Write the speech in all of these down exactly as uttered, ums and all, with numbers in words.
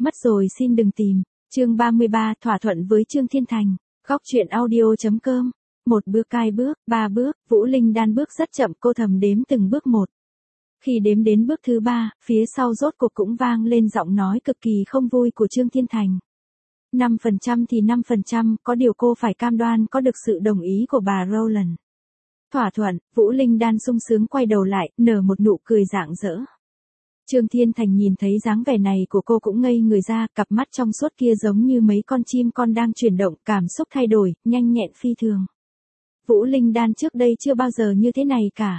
mất rồi xin đừng tìm. Chương ba mươi ba, thỏa thuận với Trương Thiên Thành. Góc truyện audio.com. Một bước hai bước, ba bước, Vũ Linh Đan bước rất chậm, cô thầm đếm từng bước một. Khi đếm đến bước thứ ba, phía sau rốt cuộc cũng vang lên giọng nói cực kỳ không vui của Trương Thiên Thành. năm phần trăm thì năm phần trăm, có điều cô phải cam đoan có được sự đồng ý của bà Rowland. Thỏa thuận, Vũ Linh Đan sung sướng quay đầu lại, nở một nụ cười rạng rỡ. Trương Thiên Thành nhìn thấy dáng vẻ này của cô cũng ngây người ra, cặp mắt trong suốt kia giống như mấy con chim con đang chuyển động, cảm xúc thay đổi, nhanh nhẹn phi thường. Vũ Linh Đan trước đây chưa bao giờ như thế này cả.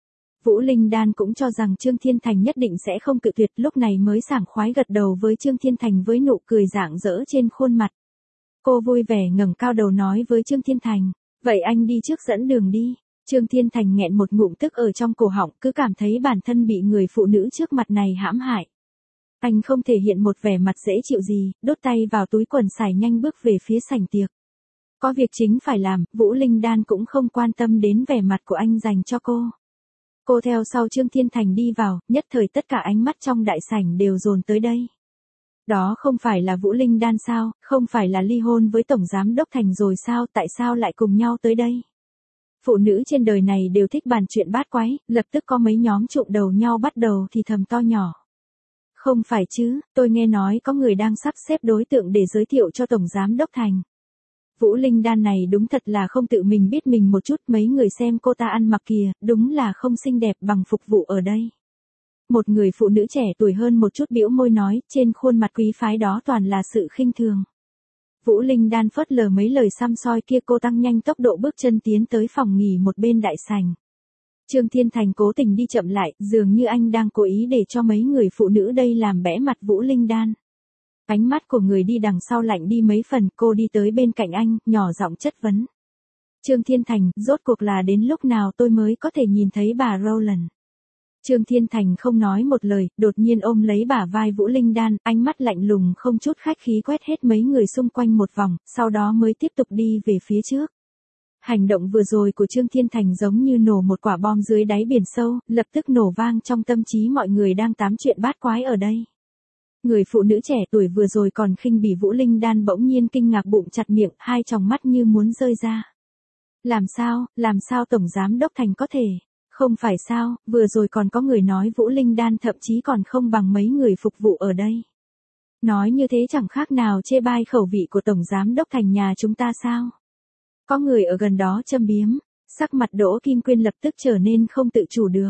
Vũ Linh Đan cũng cho rằng Trương Thiên Thành nhất định sẽ không cự tuyệt, lúc này mới sảng khoái gật đầu với Trương Thiên Thành với nụ cười rạng rỡ trên khuôn mặt. Cô vui vẻ ngẩng cao đầu nói với Trương Thiên Thành, vậy anh đi trước dẫn đường đi. Trương Thiên Thành nghẹn một ngụm tức ở trong cổ họng, cứ cảm thấy bản thân bị người phụ nữ trước mặt này hãm hại. Anh không thể hiện một vẻ mặt dễ chịu gì, đốt tay vào túi quần xài nhanh bước về phía sảnh tiệc. Có việc chính phải làm, Vũ Linh Đan cũng không quan tâm đến vẻ mặt của anh dành cho cô. Cô theo sau Trương Thiên Thành đi vào, nhất thời tất cả ánh mắt trong đại sảnh đều dồn tới đây. Đó không phải là Vũ Linh Đan sao, không phải là ly hôn với Tổng Giám Đốc Thành rồi sao, tại sao lại cùng nhau tới đây? Phụ nữ trên đời này đều thích bàn chuyện bát quái, lập tức có mấy nhóm trụm đầu nhau bắt đầu thì thầm to nhỏ. Không phải chứ, tôi nghe nói có người đang sắp xếp đối tượng để giới thiệu cho Tổng Giám Đốc Thành. Vũ Linh Đan này đúng thật là không tự mình biết mình một chút, mấy người xem cô ta ăn mặc kìa, đúng là không xinh đẹp bằng phục vụ ở đây. Một người phụ nữ trẻ tuổi hơn một chút bĩu môi nói, trên khuôn mặt quý phái đó toàn là sự khinh thường. Vũ Linh Đan phớt lờ mấy lời săm soi kia, cô tăng nhanh tốc độ bước chân tiến tới phòng nghỉ một bên đại sảnh. Trương Thiên Thành cố tình đi chậm lại, dường như anh đang cố ý để cho mấy người phụ nữ đây làm bẽ mặt Vũ Linh Đan. Ánh mắt của người đi đằng sau lạnh đi mấy phần, cô đi tới bên cạnh anh, nhỏ giọng chất vấn. Trương Thiên Thành, rốt cuộc là đến lúc nào tôi mới có thể nhìn thấy bà Rowland? Trương Thiên Thành không nói một lời, đột nhiên ôm lấy bả vai Vũ Linh Đan, ánh mắt lạnh lùng không chút khách khí quét hết mấy người xung quanh một vòng, sau đó mới tiếp tục đi về phía trước. Hành động vừa rồi của Trương Thiên Thành giống như nổ một quả bom dưới đáy biển sâu, lập tức nổ vang trong tâm trí mọi người đang tám chuyện bát quái ở đây. Người phụ nữ trẻ tuổi vừa rồi còn khinh bỉ Vũ Linh Đan bỗng nhiên kinh ngạc bụng chặt miệng, hai tròng mắt như muốn rơi ra. Làm sao, làm sao Tổng Giám Đốc Thành có thể? Không phải sao, vừa rồi còn có người nói Vũ Linh Đan thậm chí còn không bằng mấy người phục vụ ở đây. Nói như thế chẳng khác nào chê bai khẩu vị của Tổng Giám Đốc Thành nhà chúng ta sao? Có người ở gần đó châm biếm, sắc mặt Đỗ Kim Quyên lập tức trở nên không tự chủ được.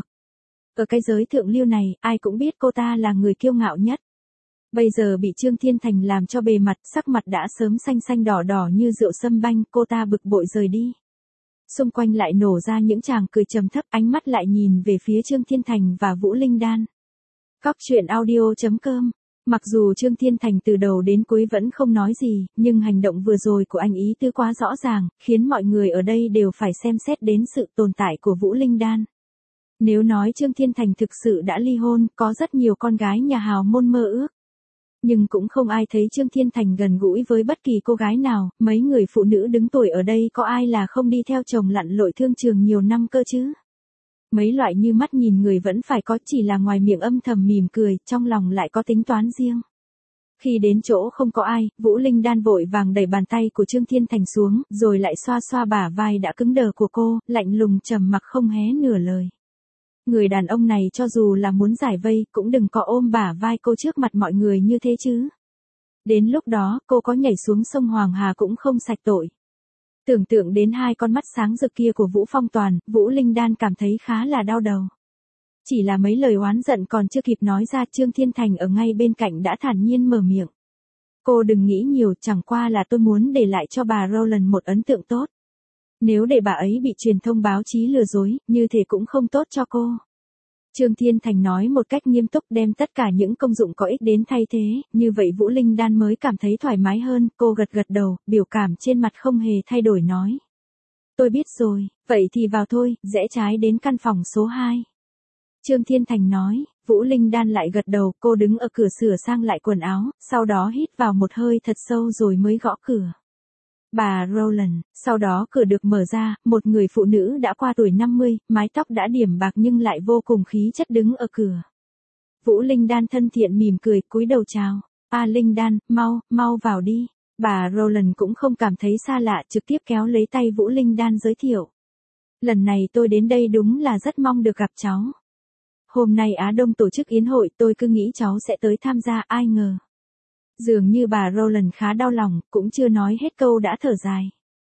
Ở cái giới thượng lưu này, ai cũng biết cô ta là người kiêu ngạo nhất. Bây giờ bị Trương Thiên Thành làm cho bề mặt, sắc mặt đã sớm xanh xanh đỏ đỏ như rượu sâm banh, cô ta bực bội rời đi. Xung quanh lại nổ ra những tràng cười trầm thấp, ánh mắt lại nhìn về phía Trương Thiên Thành và Vũ Linh Đan. Góc truyện audio.com. Mặc dù Trương Thiên Thành từ đầu đến cuối vẫn không nói gì, nhưng hành động vừa rồi của anh ý tứ quá rõ ràng, khiến mọi người ở đây đều phải xem xét đến sự tồn tại của Vũ Linh Đan. Nếu nói Trương Thiên Thành thực sự đã ly hôn, có rất nhiều con gái nhà hào môn mơ ước. Nhưng cũng không ai thấy Trương Thiên Thành gần gũi với bất kỳ cô gái nào, mấy người phụ nữ đứng tuổi ở đây có ai là không đi theo chồng lặn lội thương trường nhiều năm cơ chứ? Mấy loại như mắt nhìn người vẫn phải có, chỉ là ngoài miệng âm thầm mỉm cười, trong lòng lại có tính toán riêng. Khi đến chỗ không có ai, Vũ Linh Đan vội vàng đẩy bàn tay của Trương Thiên Thành xuống, rồi lại xoa xoa bả vai đã cứng đờ của cô, lạnh lùng trầm mặc không hé nửa lời. Người đàn ông này cho dù là muốn giải vây, cũng đừng có ôm bả vai cô trước mặt mọi người như thế chứ. Đến lúc đó, cô có nhảy xuống sông Hoàng Hà cũng không sạch tội. Tưởng tượng đến hai con mắt sáng rực kia của Vũ Phong Toàn, Vũ Linh Đan cảm thấy khá là đau đầu. Chỉ là mấy lời oán giận còn chưa kịp nói ra, Trương Thiên Thành ở ngay bên cạnh đã thản nhiên mở miệng. Cô đừng nghĩ nhiều, chẳng qua là tôi muốn để lại cho bà Rowland một ấn tượng tốt. Nếu để bà ấy bị truyền thông báo chí lừa dối, như thế cũng không tốt cho cô. Trương Thiên Thành nói một cách nghiêm túc, đem tất cả những công dụng có ích đến thay thế, như vậy Vũ Linh Đan mới cảm thấy thoải mái hơn, cô gật gật đầu, biểu cảm trên mặt không hề thay đổi nói. Tôi biết rồi, vậy thì vào thôi, rẽ trái đến căn phòng số hai. Trương Thiên Thành nói, Vũ Linh Đan lại gật đầu, cô đứng ở cửa sửa sang lại quần áo, sau đó hít vào một hơi thật sâu rồi mới gõ cửa. Bà Rowland, sau đó cửa được mở ra, một người phụ nữ đã qua tuổi năm mươi, mái tóc đã điểm bạc nhưng lại vô cùng khí chất đứng ở cửa. Vũ Linh Đan thân thiện mỉm cười, cúi đầu chào. A Linh Đan, mau, mau vào đi. Bà Rowland cũng không cảm thấy xa lạ, trực tiếp kéo lấy tay Vũ Linh Đan giới thiệu. Lần này tôi đến đây đúng là rất mong được gặp cháu. Hôm nay Á Đông tổ chức yến hội, tôi cứ nghĩ cháu sẽ tới tham gia, ai ngờ. Dường như bà Rowland khá đau lòng, cũng chưa nói hết câu đã thở dài.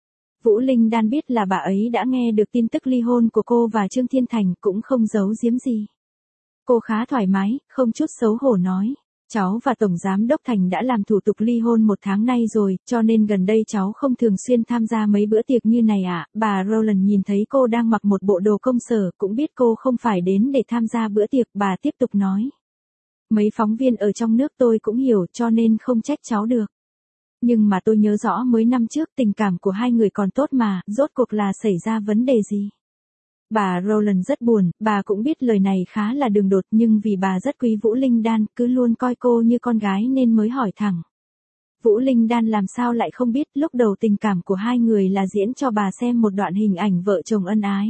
Vũ Linh Đan biết là bà ấy đã nghe được tin tức ly hôn của cô và Trương Thiên Thành, cũng không giấu giếm gì. Cô khá thoải mái, không chút xấu hổ nói. Cháu và Tổng Giám Đốc Thành đã làm thủ tục ly hôn một tháng nay rồi, cho nên gần đây cháu không thường xuyên tham gia mấy bữa tiệc như này ạ. À. Bà Rowland nhìn thấy cô đang mặc một bộ đồ công sở, cũng biết cô không phải đến để tham gia bữa tiệc, bà tiếp tục nói. Mấy phóng viên ở trong nước tôi cũng hiểu, cho nên không trách cháu được. Nhưng mà tôi nhớ rõ mới năm trước tình cảm của hai người còn tốt mà, rốt cuộc là xảy ra vấn đề gì? Bà Rowland rất buồn, bà cũng biết lời này khá là đường đột, nhưng vì bà rất quý Vũ Linh Đan, cứ luôn coi cô như con gái nên mới hỏi thẳng. Vũ Linh Đan làm sao lại không biết, lúc đầu tình cảm của hai người là diễn cho bà xem một đoạn hình ảnh vợ chồng ân ái.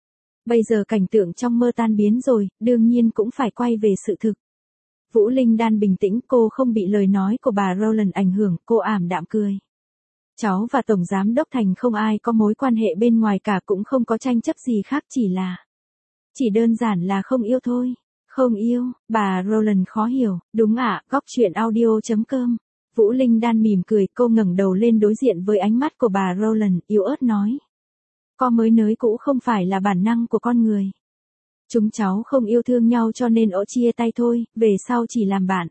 Bây giờ cảnh tượng trong mơ tan biến rồi, đương nhiên cũng phải quay về sự thực. Vũ Linh Đan bình tĩnh, cô không bị lời nói của bà Rowland ảnh hưởng, cô ảm đạm cười. Cháu và Tổng Giám Đốc Thành không ai có mối quan hệ bên ngoài cả, cũng không có tranh chấp gì khác, chỉ là... Chỉ đơn giản là không yêu thôi. Không yêu, bà Rowland khó hiểu. Đúng ạ, à, góc chuyện audio chấm com. Vũ Linh Đan mỉm cười, cô ngẩng đầu lên đối diện với ánh mắt của bà Rowland, yếu ớt nói. Có mới nới cũ không phải là bản năng của con người. Chúng cháu không yêu thương nhau cho nên ỗ chia tay thôi, về sau chỉ làm bạn.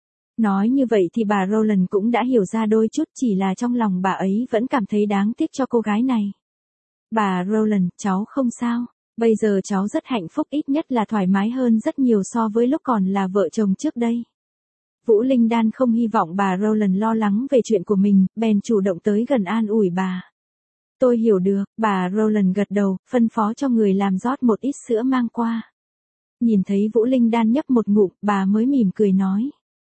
Nói như vậy thì bà Rowland cũng đã hiểu ra đôi chút, chỉ là trong lòng bà ấy vẫn cảm thấy đáng tiếc cho cô gái này. Bà Rowland, cháu không sao. Bây giờ cháu rất hạnh phúc, ít nhất là thoải mái hơn rất nhiều so với lúc còn là vợ chồng trước đây. Vũ Linh Đan không hy vọng bà Rowland lo lắng về chuyện của mình, bèn chủ động tới gần an ủi bà. Tôi hiểu được, bà Rowland gật đầu, phân phó cho người làm rót một ít sữa mang qua. Nhìn thấy Vũ Linh Đan nhấp một ngụm, bà mới mỉm cười nói.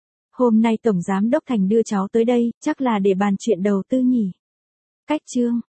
Hôm nay Tổng Giám Đốc Thành đưa cháu tới đây, chắc là để bàn chuyện đầu tư nhỉ. Cách chương.